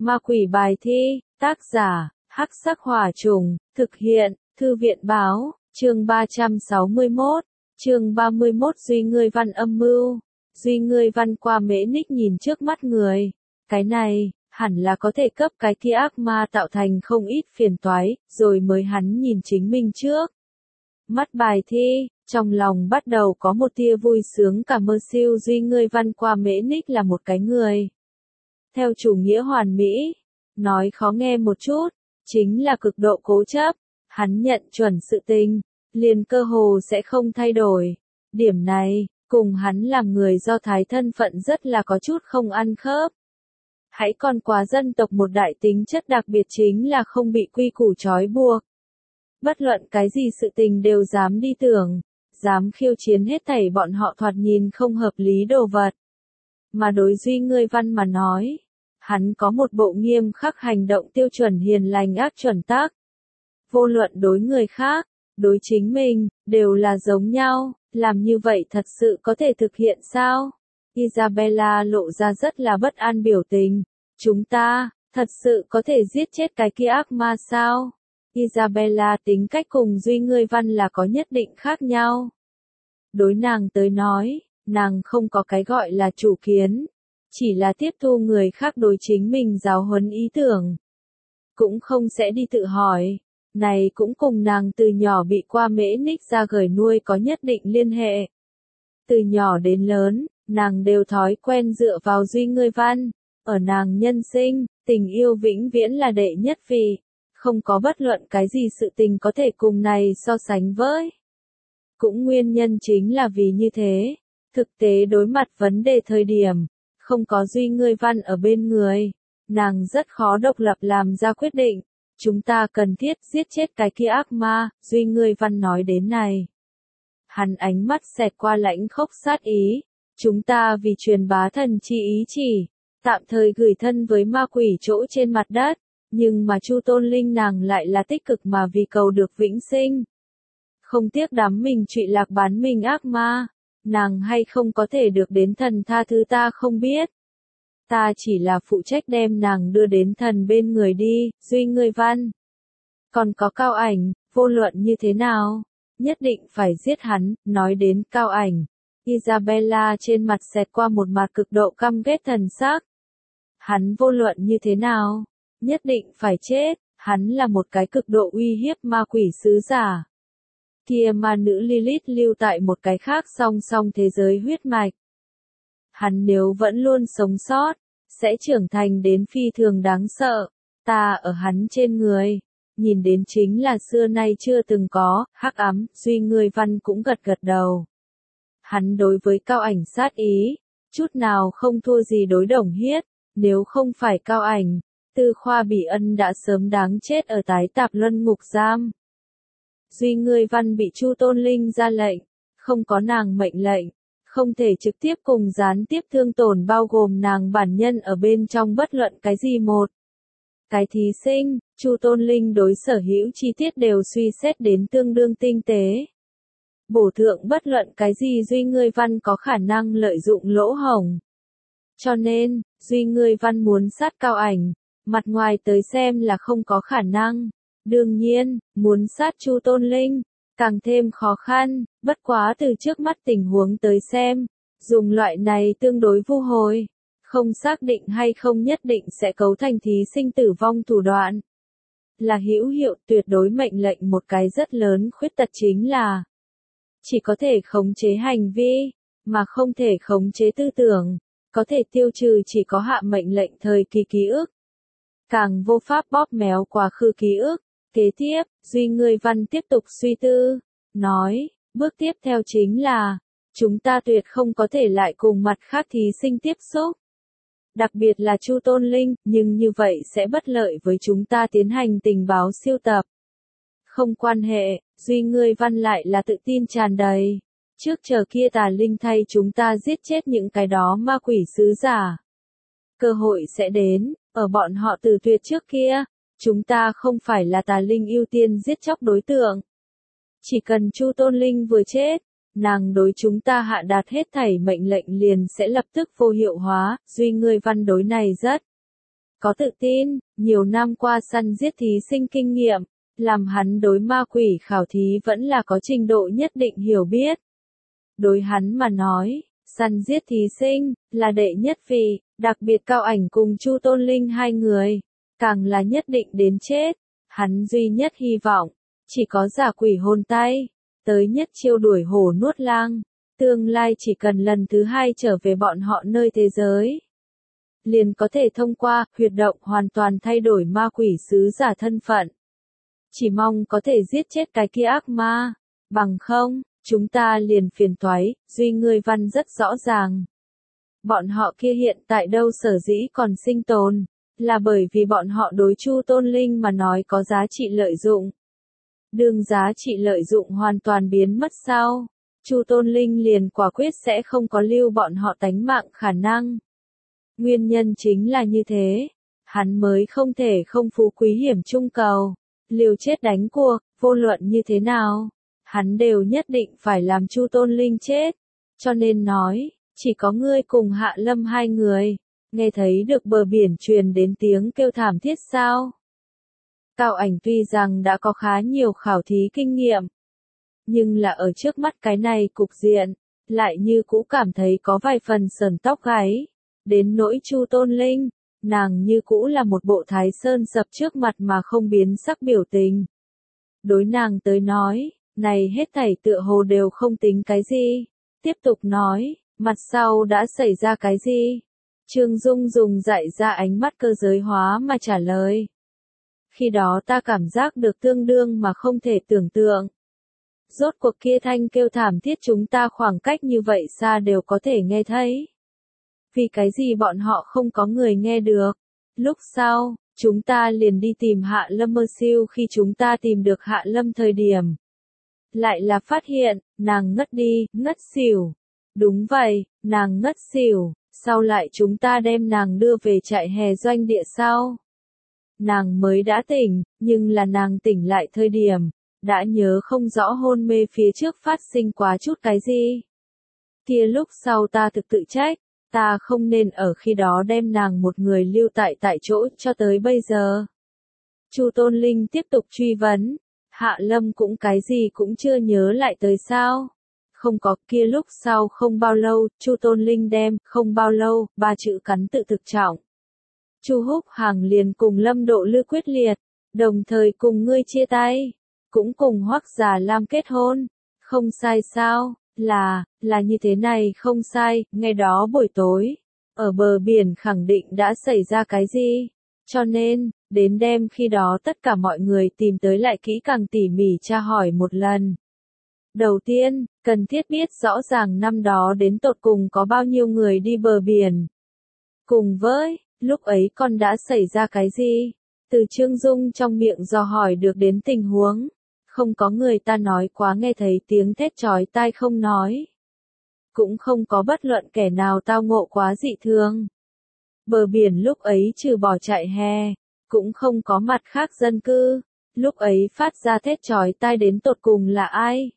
Ma quỷ bài thi, tác giả, Hắc Sắc Hỏa Trùng, thực hiện, Thư viện báo, chương 361, chương 31 Duy Ngươi Văn âm mưu. Duy Ngươi Văn qua Mễ Ních nhìn trước mắt người. Cái này, hẳn là có thể cấp cái kia ác ma tạo thành không ít phiền toái, rồi mới hắn nhìn chính mình trước. Mắt bài thi, trong lòng bắt đầu có một tia vui sướng cả mơ siêu Duy Ngươi Văn qua Mễ Ních là một cái người. Theo chủ nghĩa hoàn mỹ, nói khó nghe một chút, chính là cực độ cố chấp, hắn nhận chuẩn sự tình, liền cơ hồ sẽ không thay đổi. Điểm này, cùng hắn làm người Do Thái thân phận rất là có chút không ăn khớp. Hãy còn quá dân tộc một đại tính chất đặc biệt chính là không bị quy củ trói buộc. Bất luận cái gì sự tình đều dám đi tưởng, dám khiêu chiến hết thảy bọn họ thoạt nhìn không hợp lý đồ vật. Mà đối Duy Ngươi Văn mà nói, hắn có một bộ nghiêm khắc hành động tiêu chuẩn hiền lành ác chuẩn tắc. Vô luận đối người khác, đối chính mình, đều là giống nhau, làm như vậy thật sự có thể thực hiện sao? Isabella lộ ra rất là bất an biểu tình. Chúng ta, thật sự có thể giết chết cái kia ác ma sao? Isabella tính cách cùng Duy Ngươi Văn là có nhất định khác nhau. Đối nàng tới nói, nàng không có cái gọi là chủ kiến, chỉ là tiếp thu người khác đối chính mình giáo huấn ý tưởng. Cũng không sẽ đi tự hỏi, này cũng cùng nàng từ nhỏ bị qua Mễ Ních ra gởi nuôi có nhất định liên hệ. Từ nhỏ đến lớn, nàng đều thói quen dựa vào Duy Ngươi Văn, ở nàng nhân sinh, tình yêu vĩnh viễn là đệ nhất vị, không có bất luận cái gì sự tình có thể cùng này so sánh với. Cũng nguyên nhân chính là vì như thế, thực tế đối mặt vấn đề thời điểm, không có Duy Ngươi Văn ở bên người, nàng rất khó độc lập làm ra quyết định. Chúng ta cần thiết giết chết cái kia ác ma, Duy Ngươi Văn nói đến này. Hắn ánh mắt xẹt qua lãnh khốc sát ý. Chúng ta vì truyền bá thần chi ý chỉ, tạm thời gửi thân với ma quỷ chỗ trên mặt đất, nhưng mà Chu Tôn Linh nàng lại là tích cực mà vì cầu được vĩnh sinh. Không tiếc đắm mình trụy lạc bán mình ác ma, nàng hay không có thể được đến thần tha thứ ta không biết. Ta chỉ là phụ trách đem nàng đưa đến thần bên người đi, Duy Ngươi Văn. Còn có Cao Ảnh, vô luận như thế nào, nhất định phải giết hắn, nói đến Cao Ảnh. Isabella trên mặt xẹt qua một mặt cực độ căm ghét thần sắc. Hắn vô luận như thế nào, nhất định phải chết, hắn là một cái cực độ uy hiếp ma quỷ sứ giả. Kia ma nữ Lilith lưu tại một cái khác song song thế giới huyết mạch. Hắn nếu vẫn luôn sống sót, sẽ trưởng thành đến phi thường đáng sợ. Ta ở hắn trên người, nhìn đến chính là xưa nay chưa từng có, hắc ám, Duy Ngươi Văn cũng gật gật đầu. Hắn đối với Cao Ảnh sát ý, chút nào không thua gì đối Đồng Hiết, nếu không phải Cao Ảnh, Tư Khoa Bỉ Ân đã sớm đáng chết ở tái tạp luân ngục giam. Duy Ngươi Văn bị Chu Tôn Linh ra lệnh, không có nàng mệnh lệnh, không thể trực tiếp cùng gián tiếp thương tổn bao gồm nàng bản nhân ở bên trong bất luận cái gì một. Cái thí sinh, Chu Tôn Linh đối sở hữu chi tiết đều suy xét đến tương đương tinh tế. Bổ thượng bất luận cái gì Duy Ngươi Văn có khả năng lợi dụng lỗ hổng. Cho nên, Duy Ngươi Văn muốn sát Cao Ảnh, mặt ngoài tới xem là không có khả năng. Đương nhiên, muốn sát Chu Tôn Linh, càng thêm khó khăn, bất quá từ trước mắt tình huống tới xem, dùng loại này tương đối vu hồi, không xác định hay không nhất định sẽ cấu thành thí sinh tử vong thủ đoạn. Là hữu hiệu tuyệt đối mệnh lệnh một cái rất lớn khuyết tật chính là chỉ có thể khống chế hành vi, mà không thể khống chế tư tưởng, có thể tiêu trừ chỉ có hạ mệnh lệnh thời kỳ ký ức. Càng vô pháp bóp méo quá khứ ký ức. Kế tiếp, Duy Ngươi Văn tiếp tục suy tư, nói, bước tiếp theo chính là, chúng ta tuyệt không có thể lại cùng mặt khác thí sinh tiếp xúc. Đặc biệt là Chu Tôn Linh, nhưng như vậy sẽ bất lợi với chúng ta tiến hành tình báo siêu tập. Không quan hệ, Duy Ngươi Văn lại là tự tin tràn đầy. Trước chờ kia tà linh thay chúng ta giết chết những cái đó ma quỷ sứ giả. Cơ hội sẽ đến, ở bọn họ từ tuyệt trước kia. Chúng ta không phải là tà linh ưu tiên giết chóc đối tượng. Chỉ cần Chu Tôn Linh vừa chết, nàng đối chúng ta hạ đạt hết thảy mệnh lệnh liền sẽ lập tức vô hiệu hóa, Duy Ngươi Văn đối này rất có tự tin, nhiều năm qua săn giết thí sinh kinh nghiệm, làm hắn đối ma quỷ khảo thí vẫn là có trình độ nhất định hiểu biết. Đối hắn mà nói, săn giết thí sinh, là đệ nhất vị, đặc biệt Cao Ảnh cùng Chu Tôn Linh hai người, càng là nhất định đến chết. Hắn duy nhất hy vọng, chỉ có giả quỷ hồn tay, tới nhất chiêu đuổi hổ nuốt lang, tương lai chỉ cần lần thứ hai trở về bọn họ nơi thế giới. Liền có thể thông qua, huyệt động hoàn toàn thay đổi ma quỷ sứ giả thân phận. Chỉ mong có thể giết chết cái kia ác ma, bằng không, chúng ta liền phiền toái, Duy ngươi văn rất rõ ràng. Bọn họ kia hiện tại đâu sở dĩ còn sinh tồn, là bởi vì bọn họ đối Chu Tôn Linh mà nói có giá trị lợi dụng. Đương giá trị lợi dụng hoàn toàn biến mất sau, Chu Tôn Linh liền quả quyết sẽ không có lưu bọn họ tánh mạng khả năng. Nguyên nhân chính là như thế, hắn mới không thể không phú quý hiểm trung cầu, liều chết đánh cuộc, vô luận như thế nào, hắn đều nhất định phải làm Chu Tôn Linh chết, cho nên nói, chỉ có ngươi cùng Hạ Lâm hai người, nghe thấy được bờ biển truyền đến tiếng kêu thảm thiết sao. Cao Ảnh tuy rằng đã có khá nhiều khảo thí kinh nghiệm, nhưng là ở trước mắt cái này cục diện, lại như cũ cảm thấy có vài phần sờn tóc gáy. Đến nỗi Chu Tôn Linh, nàng như cũ là một bộ Thái Sơn sập trước mặt mà không biến sắc biểu tình. Đối nàng tới nói, này hết thảy tựa hồ đều không tính cái gì. Tiếp tục nói, mặt sau đã xảy ra cái gì? Trương Dung dùng dạy ra ánh mắt cơ giới hóa mà trả lời. Khi đó ta cảm giác được tương đương mà không thể tưởng tượng. Rốt cuộc kia thanh kêu thảm thiết chúng ta khoảng cách như vậy xa đều có thể nghe thấy. Vì cái gì bọn họ không có người nghe được? Lúc sau, chúng ta liền đi tìm Hạ Lâm Mơ Siêu khi chúng ta tìm được Hạ Lâm thời điểm. Lại là phát hiện, nàng ngất đi, ngất xỉu. Đúng vậy, nàng ngất xỉu, sau lại chúng ta đem nàng đưa về trại hè doanh địa sau. Nàng mới đã tỉnh, nhưng là nàng tỉnh lại thời điểm, đã nhớ không rõ hôn mê phía trước phát sinh quá chút cái gì. Kia lúc sau ta thực tự trách, ta không nên ở khi đó đem nàng một người lưu tại chỗ cho tới bây giờ. Chu Tôn Linh tiếp tục truy vấn, Hạ Lâm cũng cái gì cũng chưa nhớ lại tới sao? Không có, kia lúc sau không bao lâu, Chu Tôn Linh đem, không bao lâu, ba chữ cắn tự thực trọng. Chu Húc Hàng liền cùng Lâm Độ Lư quyết liệt, đồng thời cùng ngươi chia tay, cũng cùng Hoắc Già Lam kết hôn, không sai sao? Là như thế này không sai, ngày đó buổi tối, ở bờ biển khẳng định đã xảy ra cái gì, cho nên, đến đêm khi đó tất cả mọi người tìm tới lại kỹ càng tỉ mỉ tra hỏi một lần. Đầu tiên, cần thiết biết rõ ràng năm đó đến tột cùng có bao nhiêu người đi bờ biển. Cùng với, lúc ấy con đã xảy ra cái gì? Từ Trương Dung trong miệng dò hỏi được đến tình huống. Không có người ta nói quá nghe thấy tiếng thét chói tai không nói. Cũng không có bất luận kẻ nào tao ngộ quá dị thường. Bờ biển lúc ấy trừ bỏ trại hè, cũng không có mặt khác dân cư. Lúc ấy phát ra thét chói tai đến tột cùng là ai?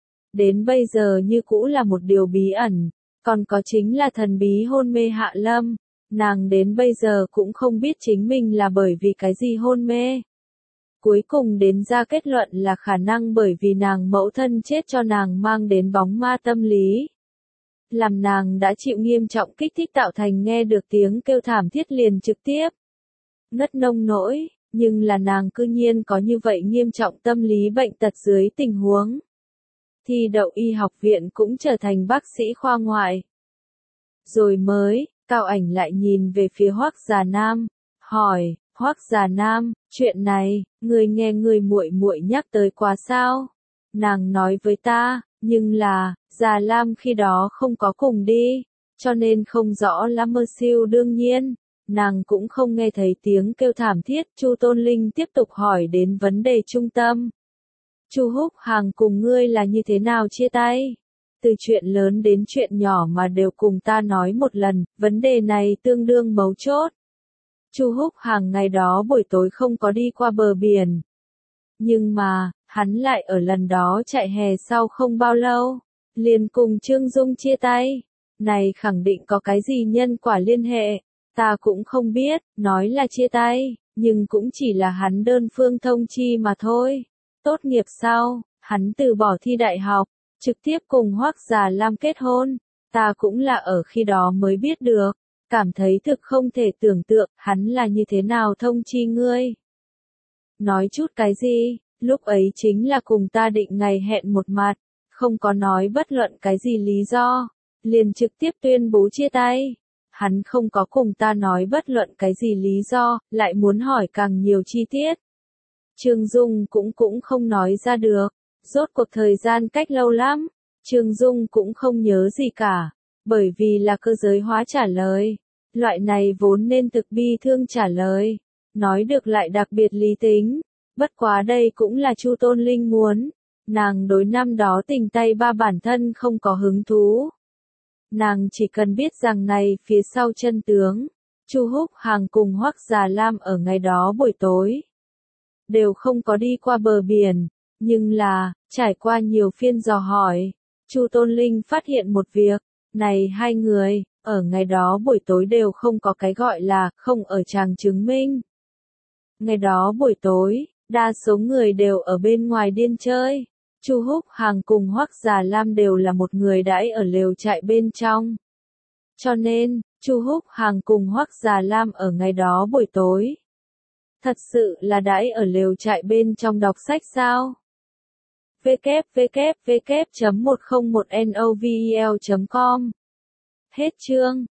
Đến bây giờ như cũ là một điều bí ẩn. Còn có chính là thần bí hôn mê Hạ Lâm. Nàng đến bây giờ cũng không biết chính mình là bởi vì cái gì hôn mê. Cuối cùng đến ra kết luận là khả năng bởi vì nàng mẫu thân chết cho nàng mang đến bóng ma tâm lý. Làm nàng đã chịu nghiêm trọng kích thích tạo thành nghe được tiếng kêu thảm thiết liền trực tiếp. Ngất nông nỗi, nhưng là nàng cư nhiên có như vậy nghiêm trọng tâm lý bệnh tật dưới tình huống. Thi đậu y học viện cũng trở thành bác sĩ khoa ngoại. Rồi mới, Cao Ảnh lại nhìn về phía Hoắc Già Nam, hỏi, Hoắc Già Nam, chuyện này, người nghe người muội muội nhắc tới quá sao? Nàng nói với ta, nhưng là, Già Lam khi đó không có cùng đi, cho nên không rõ lắm Mơ Siêu đương nhiên, nàng cũng không nghe thấy tiếng kêu thảm thiết. Chu Tôn Linh tiếp tục hỏi đến vấn đề trung tâm. Chu Húc Hàng cùng ngươi là như thế nào chia tay? Từ chuyện lớn đến chuyện nhỏ mà đều cùng ta nói một lần, vấn đề này tương đương mấu chốt. Chu Húc Hàng ngày đó buổi tối không có đi qua bờ biển. Nhưng mà, hắn lại ở lần đó chạy hè sau không bao lâu, liền cùng Trương Dung chia tay. Này khẳng định có cái gì nhân quả liên hệ, Ta cũng không biết, nói là chia tay, nhưng cũng chỉ là hắn đơn phương thông chi mà thôi. Tốt nghiệp sau, hắn từ bỏ thi đại học, trực tiếp cùng Hoắc Già Lam kết hôn. Ta cũng là ở khi đó mới biết được, cảm thấy thực không thể tưởng tượng, hắn là như thế nào thông chi ngươi. Nói chút cái gì, lúc ấy chính là cùng ta định ngày hẹn một mặt, không có nói bất luận cái gì lý do, liền trực tiếp tuyên bố chia tay. Hắn không có cùng ta nói bất luận cái gì lý do, lại muốn hỏi càng nhiều chi tiết. Trương Dung cũng không nói ra được, rốt cuộc thời gian cách lâu lắm, Trương Dung cũng không nhớ gì cả, bởi vì là cơ giới hóa trả lời. Loại này vốn nên thực bi thương trả lời, nói được lại đặc biệt lý tính, bất quá đây cũng là Chu Tôn Linh muốn, nàng đối năm đó tình tay ba bản thân không có hứng thú. Nàng chỉ cần biết rằng này phía sau chân tướng, Chu Húc Hàng cùng Hoắc Già Lam ở ngày đó buổi tối, đều không có đi qua bờ biển, nhưng là, trải qua nhiều phiên dò hỏi, Chu Tôn Linh phát hiện một việc, này hai người, ở ngày đó buổi tối đều không có cái gọi là không ở tràng chứng minh. Ngày đó buổi tối, đa số người đều ở bên ngoài điên chơi. Chu Húc Hàng cùng Hoắc Già Lam đều là một người đãi ở lều trại bên trong. Cho nên, Chu Húc Hàng cùng Hoắc Già Lam ở ngày đó buổi tối, thật sự là đãi ở lều trại bên trong đọc sách sao? www.101novel.com Hết chương.